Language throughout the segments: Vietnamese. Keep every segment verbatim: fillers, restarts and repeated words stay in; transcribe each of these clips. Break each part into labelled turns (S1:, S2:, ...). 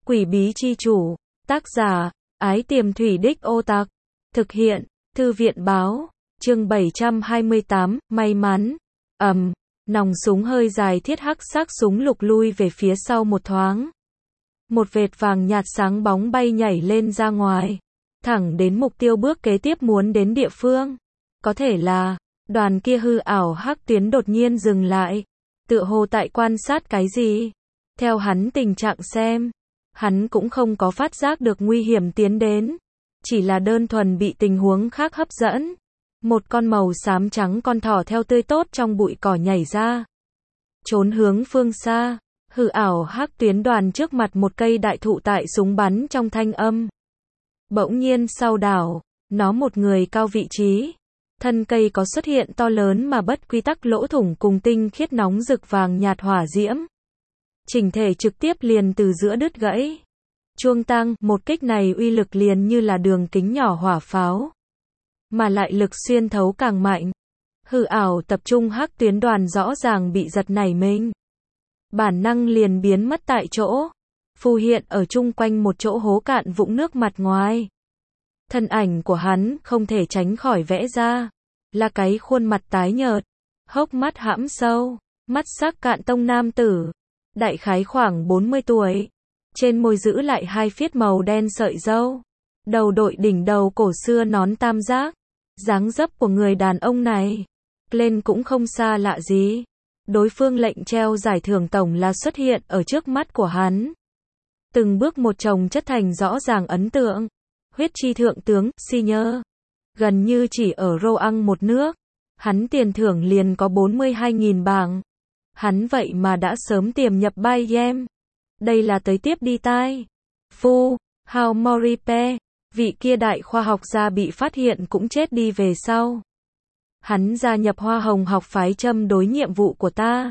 S1: Quỷ bí chi chủ, tác giả, Ái Tiềm Thủy Đích Ô Tặc, thực hiện, Thư viện báo, chương bảy trăm hai mươi tám, may mắn, ầm, nòng súng hơi dài thiết hắc sắc súng lục lui về phía sau một thoáng. Một vệt vàng nhạt sáng bóng bay nhảy lên ra ngoài, thẳng đến mục tiêu bước kế tiếp muốn đến địa phương. Có thể là, đoàn kia hư ảo hắc tuyến đột nhiên dừng lại, tựa hồ tại quan sát cái gì. Theo hắn tình trạng xem, hắn cũng không có phát giác được nguy hiểm tiến đến, chỉ là đơn thuần bị tình huống khác hấp dẫn. Một con màu xám trắng con thỏ theo tươi tốt trong bụi cỏ nhảy ra, trốn hướng phương xa. Hư ảo hắc tuyến đoàn trước mặt một cây đại thụ tại súng bắn trong thanh âm. Bỗng nhiên sau đảo, nó một người cao vị trí. Thân cây có xuất hiện to lớn mà bất quy tắc lỗ thủng cùng tinh khiết nóng rực vàng nhạt hỏa diễm. Chỉnh thể trực tiếp liền từ giữa đứt gãy. Chuông tăng, một kích này uy lực liền như là đường kính nhỏ hỏa pháo. Mà lại lực xuyên thấu càng mạnh. Hư ảo tập trung hắc tuyến đoàn rõ ràng bị giật nảy mình. Bản năng liền biến mất tại chỗ. Phù hiện ở chung quanh một chỗ hố cạn vũng nước mặt ngoài. Thân ảnh của hắn không thể tránh khỏi vẽ ra. Là cái khuôn mặt tái nhợt. Hốc mắt hãm sâu. Mắt sắc cạn tông nam tử. Đại khái khoảng bốn mươi tuổi. Trên môi giữ lại hai phiết màu đen sợi râu. Đầu đội đỉnh đầu cổ xưa nón tam giác. Dáng dấp của người đàn ông này lên cũng không xa lạ gì. Đối phương lệnh treo giải thưởng tổng là xuất hiện ở trước mắt của hắn. Từng bước một chồng chất thành rõ ràng ấn tượng. Huyết chi thượng tướng, Senior. Gần như chỉ ở Roang một nước. Hắn tiền thưởng liền có bốn mươi hai nghìn bảng. Hắn vậy mà đã sớm tiềm nhập Bai Game. Đây là tới tiếp đi tai. Phu, Hao Moripe, vị kia đại khoa học gia bị phát hiện cũng chết đi về sau. Hắn gia nhập Hoa Hồng học phái châm đối nhiệm vụ của ta.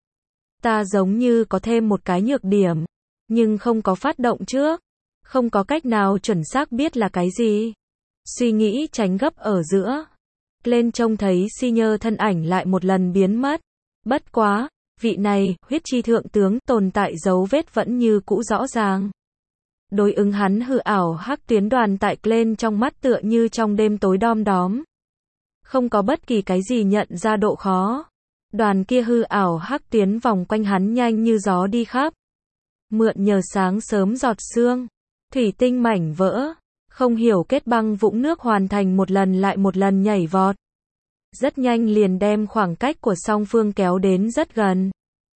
S1: Ta giống như có thêm một cái nhược điểm, nhưng không có phát động trước. Không có cách nào chuẩn xác biết là cái gì. Suy nghĩ tránh gấp ở giữa. Lên trông thấy Senior thân ảnh lại một lần biến mất. Bất quá, vị này, huyết chi thượng tướng, tồn tại dấu vết vẫn như cũ rõ ràng. Đối ứng hắn hư ảo hắc tuyến đoàn tại Glenn trong mắt tựa như trong đêm tối đom đóm. Không có bất kỳ cái gì nhận ra độ khó. Đoàn kia hư ảo hắc tuyến vòng quanh hắn nhanh như gió đi khắp. Mượn nhờ sáng sớm giọt sương, thủy tinh mảnh vỡ, không hiểu kết băng vũng nước hoàn thành một lần lại một lần nhảy vọt. Rất nhanh liền đem khoảng cách của song phương kéo đến rất gần.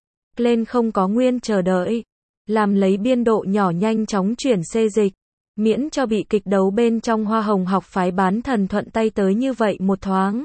S1: Lên không có nguyên chờ đợi, làm lấy biên độ nhỏ nhanh chóng chuyển xê dịch, miễn cho bị kịch đấu bên trong Hoa Hồng học phái bán thần thuận tay tới như vậy một thoáng.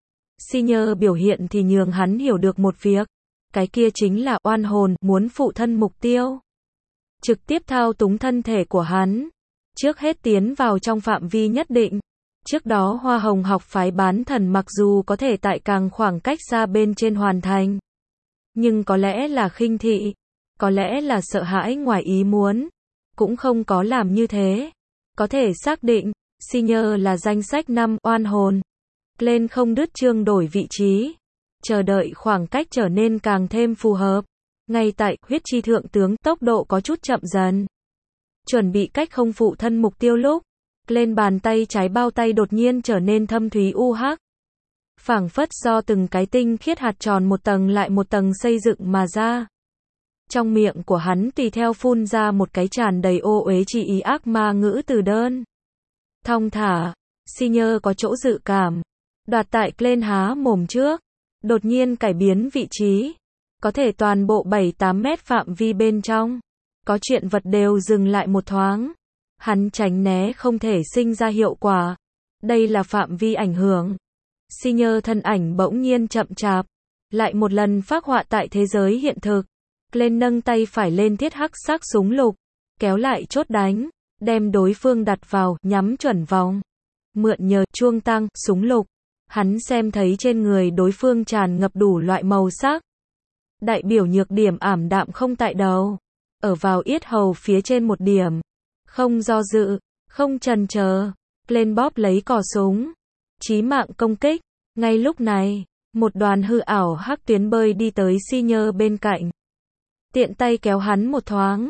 S1: Senior biểu hiện thì nhường hắn hiểu được một việc, cái kia chính là oan hồn muốn phụ thân mục tiêu. Trực tiếp thao túng thân thể của hắn, trước hết tiến vào trong phạm vi nhất định. Trước đó Hoa Hồng học phái bán thần mặc dù có thể tại càng khoảng cách xa bên trên hoàn thành, nhưng có lẽ là khinh thị, có lẽ là sợ hãi ngoài ý muốn, cũng không có làm như thế. Có thể xác định, Senior là danh sách năm oan hồn. Lên không đứt chương đổi vị trí, chờ đợi khoảng cách trở nên càng thêm phù hợp. Ngay tại huyết chi thượng tướng tốc độ có chút chậm dần, chuẩn bị cách không phụ thân mục tiêu lúc, lên bàn tay trái bao tay đột nhiên trở nên thâm thúy u hắc. Phảng phất do từng cái tinh khiết hạt tròn một tầng lại một tầng xây dựng mà ra. Trong miệng của hắn tùy theo phun ra một cái tràn đầy ô uế chi ý ác ma ngữ từ đơn. Thong thả, Senior có chỗ dự cảm. Đoạt tại lên há mồm trước, đột nhiên cải biến vị trí. Có thể toàn bộ bảy tám mét phạm vi bên trong. Có chuyện vật đều dừng lại một thoáng. Hắn tránh né không thể sinh ra hiệu quả. Đây là phạm vi ảnh hưởng. Senior thân ảnh bỗng nhiên chậm chạp. Lại một lần phác họa tại thế giới hiện thực. Lên nâng tay phải lên thiết hắc sắc súng lục. Kéo lại chốt đánh. Đem đối phương đặt vào, nhắm chuẩn vòng. Mượn nhờ chuông tăng, súng lục. Hắn xem thấy trên người đối phương tràn ngập đủ loại màu sắc. Đại biểu nhược điểm ảm đạm không tại đầu. Ở vào yết hầu phía trên một điểm. Không do dự, không chần chờ. Lên bóp lấy cò súng. Chí mạng công kích. Ngay lúc này, một đoàn hư ảo hắc tuyến bơi đi tới Senior bên cạnh. Tiện tay kéo hắn một thoáng.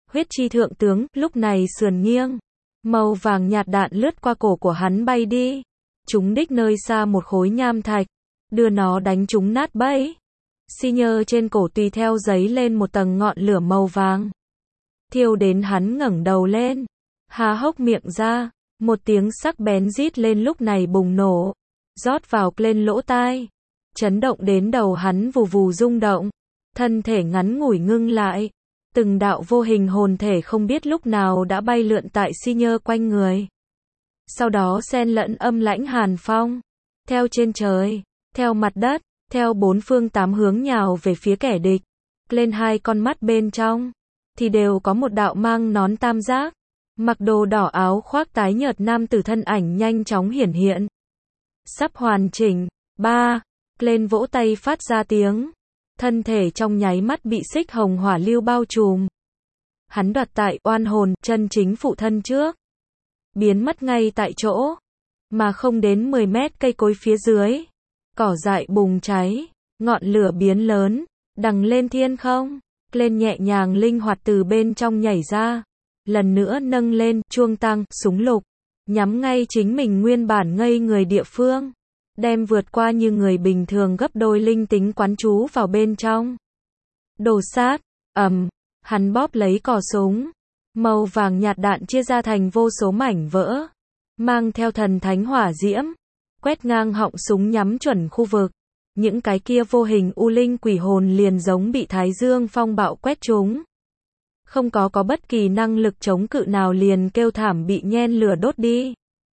S1: Huyết chi thượng tướng, lúc này sườn nghiêng. Màu vàng nhạt đạn lướt qua cổ của hắn bay đi. Trúng đích nơi xa một khối nham thạch. Đưa nó đánh trúng nát bấy. Xi nhơ trên cổ tùy theo giấy lên một tầng ngọn lửa màu vàng. Thiêu đến hắn ngẩng đầu lên. Há hốc miệng ra. Một tiếng sắc bén rít lên lúc này bùng nổ. Rót vào lên lỗ tai. Chấn động đến đầu hắn vù vù rung động. Thân thể ngắn ngủi ngưng lại. Từng đạo vô hình hồn thể không biết lúc nào đã bay lượn tại xi nhơ quanh người. Sau đó xen lẫn âm lãnh hàn phong. Theo trên trời, theo mặt đất, theo bốn phương tám hướng nhào về phía kẻ địch. Lên hai con mắt bên trong, thì đều có một đạo mang nón tam giác. Mặc đồ đỏ áo khoác tái nhợt nam tử thân ảnh nhanh chóng hiển hiện. Sắp hoàn chỉnh. Ba. Lên vỗ tay phát ra tiếng. Thân thể trong nháy mắt bị xích hồng hỏa lưu bao trùm. Hắn đoạt tại oan hồn chân chính phụ thân trước. Biến mất ngay tại chỗ. Mà không đến mười mét cây cối phía dưới. Cỏ dại bùng cháy. Ngọn lửa biến lớn. Đằng lên thiên không. Lên nhẹ nhàng linh hoạt từ bên trong nhảy ra. Lần nữa nâng lên chuông tăng súng lục. Nhắm ngay chính mình nguyên bản ngây người địa phương. Đem vượt qua như người bình thường gấp đôi linh tính quán chú vào bên trong. Đồ sát, ầm, hắn bóp lấy cò súng. Màu vàng nhạt đạn chia ra thành vô số mảnh vỡ. Mang theo thần thánh hỏa diễm. Quét ngang họng súng nhắm chuẩn khu vực. Những cái kia vô hình u linh quỷ hồn liền giống bị thái dương phong bạo quét chúng. Không có có bất kỳ năng lực chống cự nào liền kêu thảm bị nhen lửa đốt đi.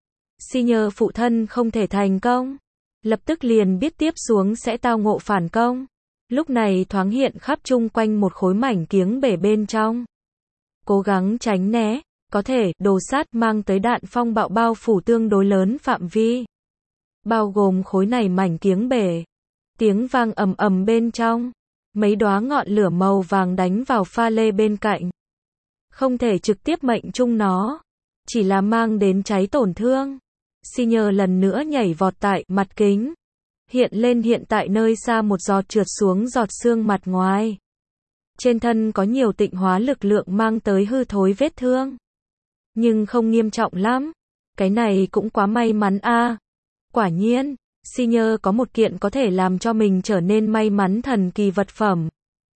S1: Xi nhơ phụ thân không thể thành công. Lập tức liền biết tiếp xuống sẽ tao ngộ phản công. Lúc này thoáng hiện khắp chung quanh một khối mảnh kiếng bể bên trong. Cố gắng tránh né, có thể, đồ sát mang tới đạn phong bạo bao phủ tương đối lớn phạm vi. Bao gồm khối này mảnh kiếng bể. Tiếng vang ầm ầm bên trong. Mấy đóa ngọn lửa màu vàng đánh vào pha lê bên cạnh. Không thể trực tiếp mệnh trung nó. Chỉ là mang đến cháy tổn thương. Xi nhơ lần nữa nhảy vọt tại mặt kính. Hiện lên hiện tại nơi xa một giọt trượt xuống giọt xương mặt ngoài. Trên thân có nhiều tịnh hóa lực lượng mang tới hư thối vết thương. Nhưng không nghiêm trọng lắm. Cái này cũng quá may mắn a. À. Quả nhiên, xi nhơ có một kiện có thể làm cho mình trở nên may mắn thần kỳ vật phẩm.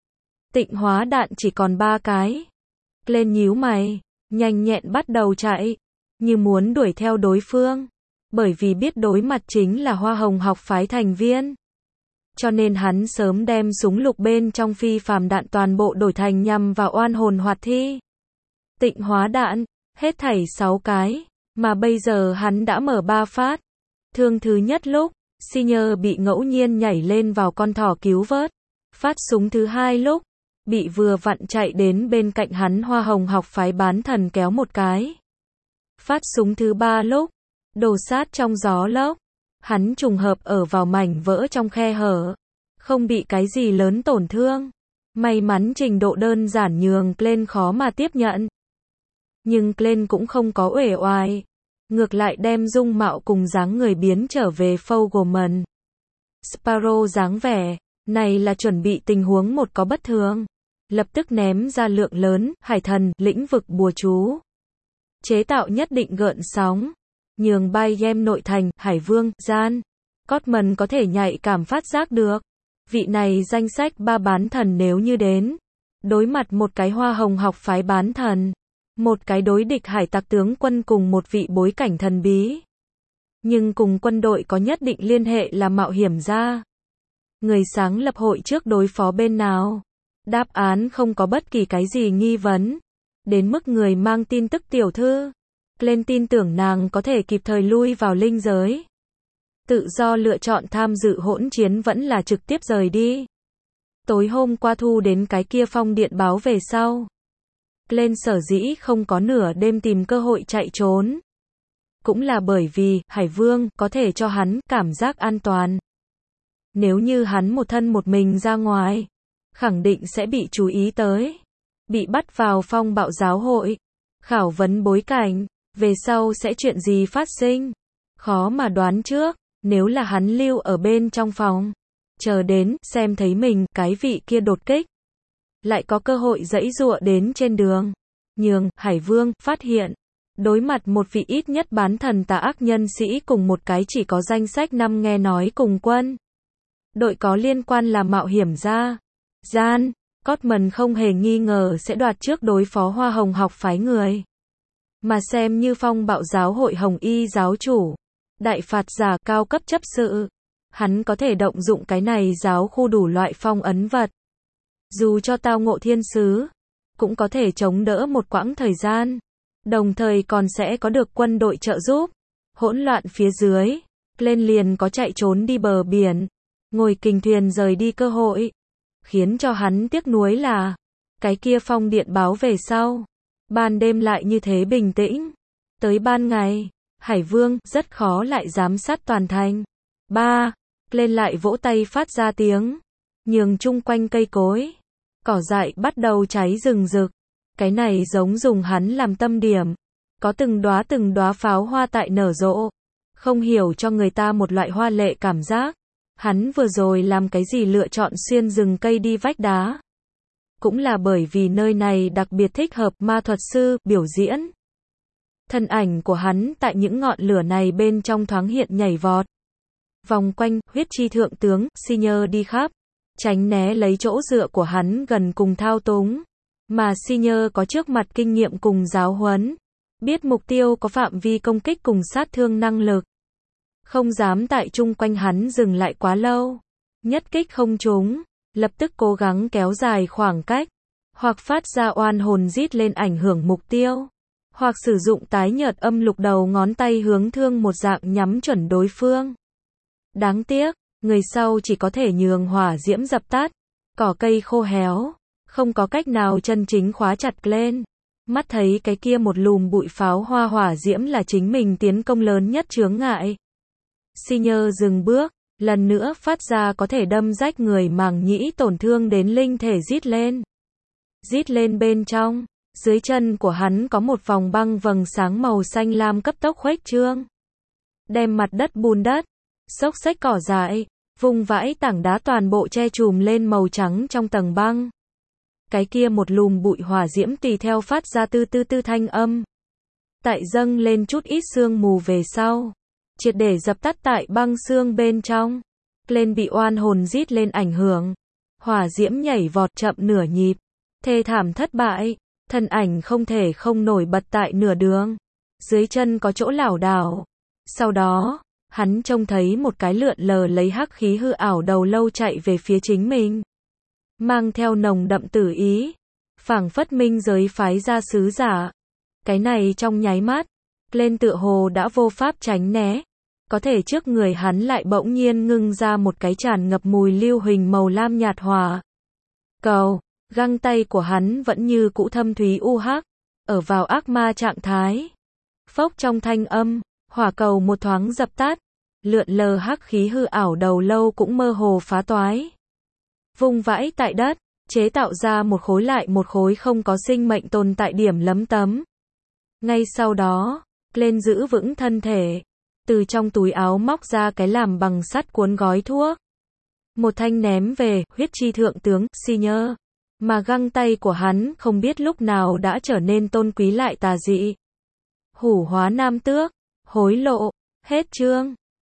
S1: Tịnh hóa đạn chỉ còn ba cái. Lên nhíu mày, nhanh nhẹn bắt đầu chạy. Như muốn đuổi theo đối phương. Bởi vì biết đối mặt chính là Hoa Hồng học phái thành viên. Cho nên hắn sớm đem súng lục bên trong phi phàm đạn toàn bộ đổi thành nhằm vào oan hồn hoạt thi. Tịnh hóa đạn, hết thảy sáu cái, mà bây giờ hắn đã mở ba phát. Thương thứ nhất lúc, xi nhơ bị ngẫu nhiên nhảy lên vào con thỏ cứu vớt. Phát súng thứ hai lúc, bị vừa vặn chạy đến bên cạnh hắn Hoa Hồng học phái bán thần kéo một cái. Phát súng thứ ba lúc, đồ sát trong gió lốc. Hắn trùng hợp ở vào mảnh vỡ trong khe hở. Không bị cái gì lớn tổn thương. May mắn trình độ đơn giản nhường Glenn khó mà tiếp nhận. Nhưng Glenn cũng không có uể oải. Ngược lại đem dung mạo cùng dáng người biến trở về Fogelman. Sparrow dáng vẻ. Này là chuẩn bị tình huống một có bất thường. Lập tức ném ra lượng lớn, hải thần, lĩnh vực bùa chú. Chế tạo nhất định gợn sóng. Nhường bay game nội thành, Hải Vương, Gian. Cotman có thể nhạy cảm phát giác được. Vị này danh sách ba bán thần nếu như đến. Đối mặt một cái Hoa Hồng học phái bán thần. Một cái đối địch hải tặc tướng quân cùng một vị bối cảnh thần bí. Nhưng cùng quân đội có nhất định liên hệ là mạo hiểm gia. Người sáng lập hội trước đối phó bên nào? Đáp án không có bất kỳ cái gì nghi vấn. Đến mức người mang tin tức tiểu thư. Lên tin tưởng nàng có thể kịp thời lui vào linh giới. Tự do lựa chọn tham dự hỗn chiến vẫn là trực tiếp rời đi. Tối hôm qua thu đến cái kia phong điện báo về sau. Lên sở dĩ không có nửa đêm tìm cơ hội chạy trốn. Cũng là bởi vì, Hải Vương, có thể cho hắn cảm giác an toàn. Nếu như hắn một thân một mình ra ngoài, khẳng định sẽ bị chú ý tới. Bị bắt vào phong bạo giáo hội. Khảo vấn bối cảnh. Về sau sẽ chuyện gì phát sinh? Khó mà đoán trước. Nếu là hắn lưu ở bên trong phòng. Chờ đến, xem thấy mình, cái vị kia đột kích. Lại có cơ hội giãy giụa đến trên đường. nhường, Hải Vương, phát hiện. Đối mặt một vị ít nhất bán thần tà ác nhân sĩ cùng một cái chỉ có danh sách năm nghe nói cùng quân. Đội có liên quan là mạo hiểm gia. Gian, Cotman không hề nghi ngờ sẽ đoạt trước đối phó Hoa Hồng học phái người. Mà xem như phong bạo giáo hội Hồng Y giáo chủ. Đại phạt giả cao cấp chấp sự. Hắn có thể động dụng cái này giáo khu đủ loại phong ấn vật. Dù cho tao ngộ thiên sứ, cũng có thể chống đỡ một quãng thời gian. Đồng thời còn sẽ có được quân đội trợ giúp. Hỗn loạn phía dưới, lên liền có chạy trốn đi bờ biển. Ngồi kình thuyền rời đi cơ hội. Khiến cho hắn tiếc nuối là, cái kia phong điện báo về sau. Ban đêm lại như thế bình tĩnh. Tới ban ngày, Hải Vương rất khó lại giám sát toàn thành. ba. Lên lại vỗ tay phát ra tiếng. Nhường chung quanh cây cối. Cỏ dại bắt đầu cháy rừng rực. Cái này giống dùng hắn làm tâm điểm. Có từng đóa từng đóa pháo hoa tại nở rộ. Không hiểu cho người ta một loại hoa lệ cảm giác. Hắn vừa rồi làm cái gì lựa chọn xuyên rừng cây đi vách đá. Cũng là bởi vì nơi này đặc biệt thích hợp ma thuật sư biểu diễn. Thân ảnh của hắn tại những ngọn lửa này bên trong thoáng hiện nhảy vọt. Vòng quanh, huyết chi thượng tướng, Senior đi khắp. Tránh né lấy chỗ dựa của hắn gần cùng thao túng. Mà Senior có trước mặt kinh nghiệm cùng giáo huấn. Biết mục tiêu có phạm vi công kích cùng sát thương năng lực. Không dám tại chung quanh hắn dừng lại quá lâu. Nhất kích không trúng. Lập tức cố gắng kéo dài khoảng cách. Hoặc phát ra oan hồn rít lên ảnh hưởng mục tiêu. Hoặc sử dụng tái nhợt âm lục đầu ngón tay hướng thương một dạng nhắm chuẩn đối phương. Đáng tiếc, người sau chỉ có thể nhường hỏa diễm dập tắt. Cỏ cây khô héo. Không có cách nào chân chính khóa chặt lên. Mắt thấy cái kia một lùm bụi pháo hoa hỏa diễm là chính mình tiến công lớn nhất chướng ngại. Senior dừng bước, lần nữa phát ra có thể đâm rách người màng nhĩ tổn thương đến linh thể rít lên. Rít lên bên trong, dưới chân của hắn có một vòng băng vầng sáng màu xanh lam cấp tốc khuếch trương. Đem mặt đất bùn đất, xốc xếch cỏ dại, vùng vãi tảng đá toàn bộ che trùm lên màu trắng trong tầng băng. Cái kia một lùm bụi hỏa diễm tùy theo phát ra tư tư tư thanh âm. Tại dâng lên chút ít sương mù về sau. Triệt để dập tắt tại băng xương bên trong. Lên bị oan hồn rít lên ảnh hưởng. Hỏa diễm nhảy vọt chậm nửa nhịp. Thê thảm thất bại. Thân ảnh không thể không nổi bật tại nửa đường. Dưới chân có chỗ lảo đảo. Sau đó, hắn trông thấy một cái lượn lờ lấy hắc khí hư ảo đầu lâu chạy về phía chính mình. Mang theo nồng đậm tử ý. Phảng phất minh giới phái ra sứ giả. Cái này trong nháy mắt. Lên tựa hồ đã vô pháp tránh né. Có thể trước người hắn lại bỗng nhiên ngưng ra một cái tràn ngập mùi lưu huỳnh màu lam nhạt hỏa. Cầu, găng tay của hắn vẫn như cũ thâm thúy u hắc. Ở vào ác ma trạng thái. Phốc trong thanh âm, hỏa cầu một thoáng dập tắt. Lượn lờ hắc khí hư ảo đầu lâu cũng mơ hồ phá toái. Vùng vãi tại đất, chế tạo ra một khối lại một khối không có sinh mệnh tồn tại điểm lấm tấm. Ngay sau đó, lên giữ vững thân thể. Từ trong túi áo móc ra cái làm bằng sắt cuốn gói thuốc. Một thanh ném về, huyết chi thượng tướng, Senior. Mà găng tay của hắn không biết lúc nào đã trở nên tôn quý lại tà dị. Hủ hóa nam tước, hối lộ, hết chương.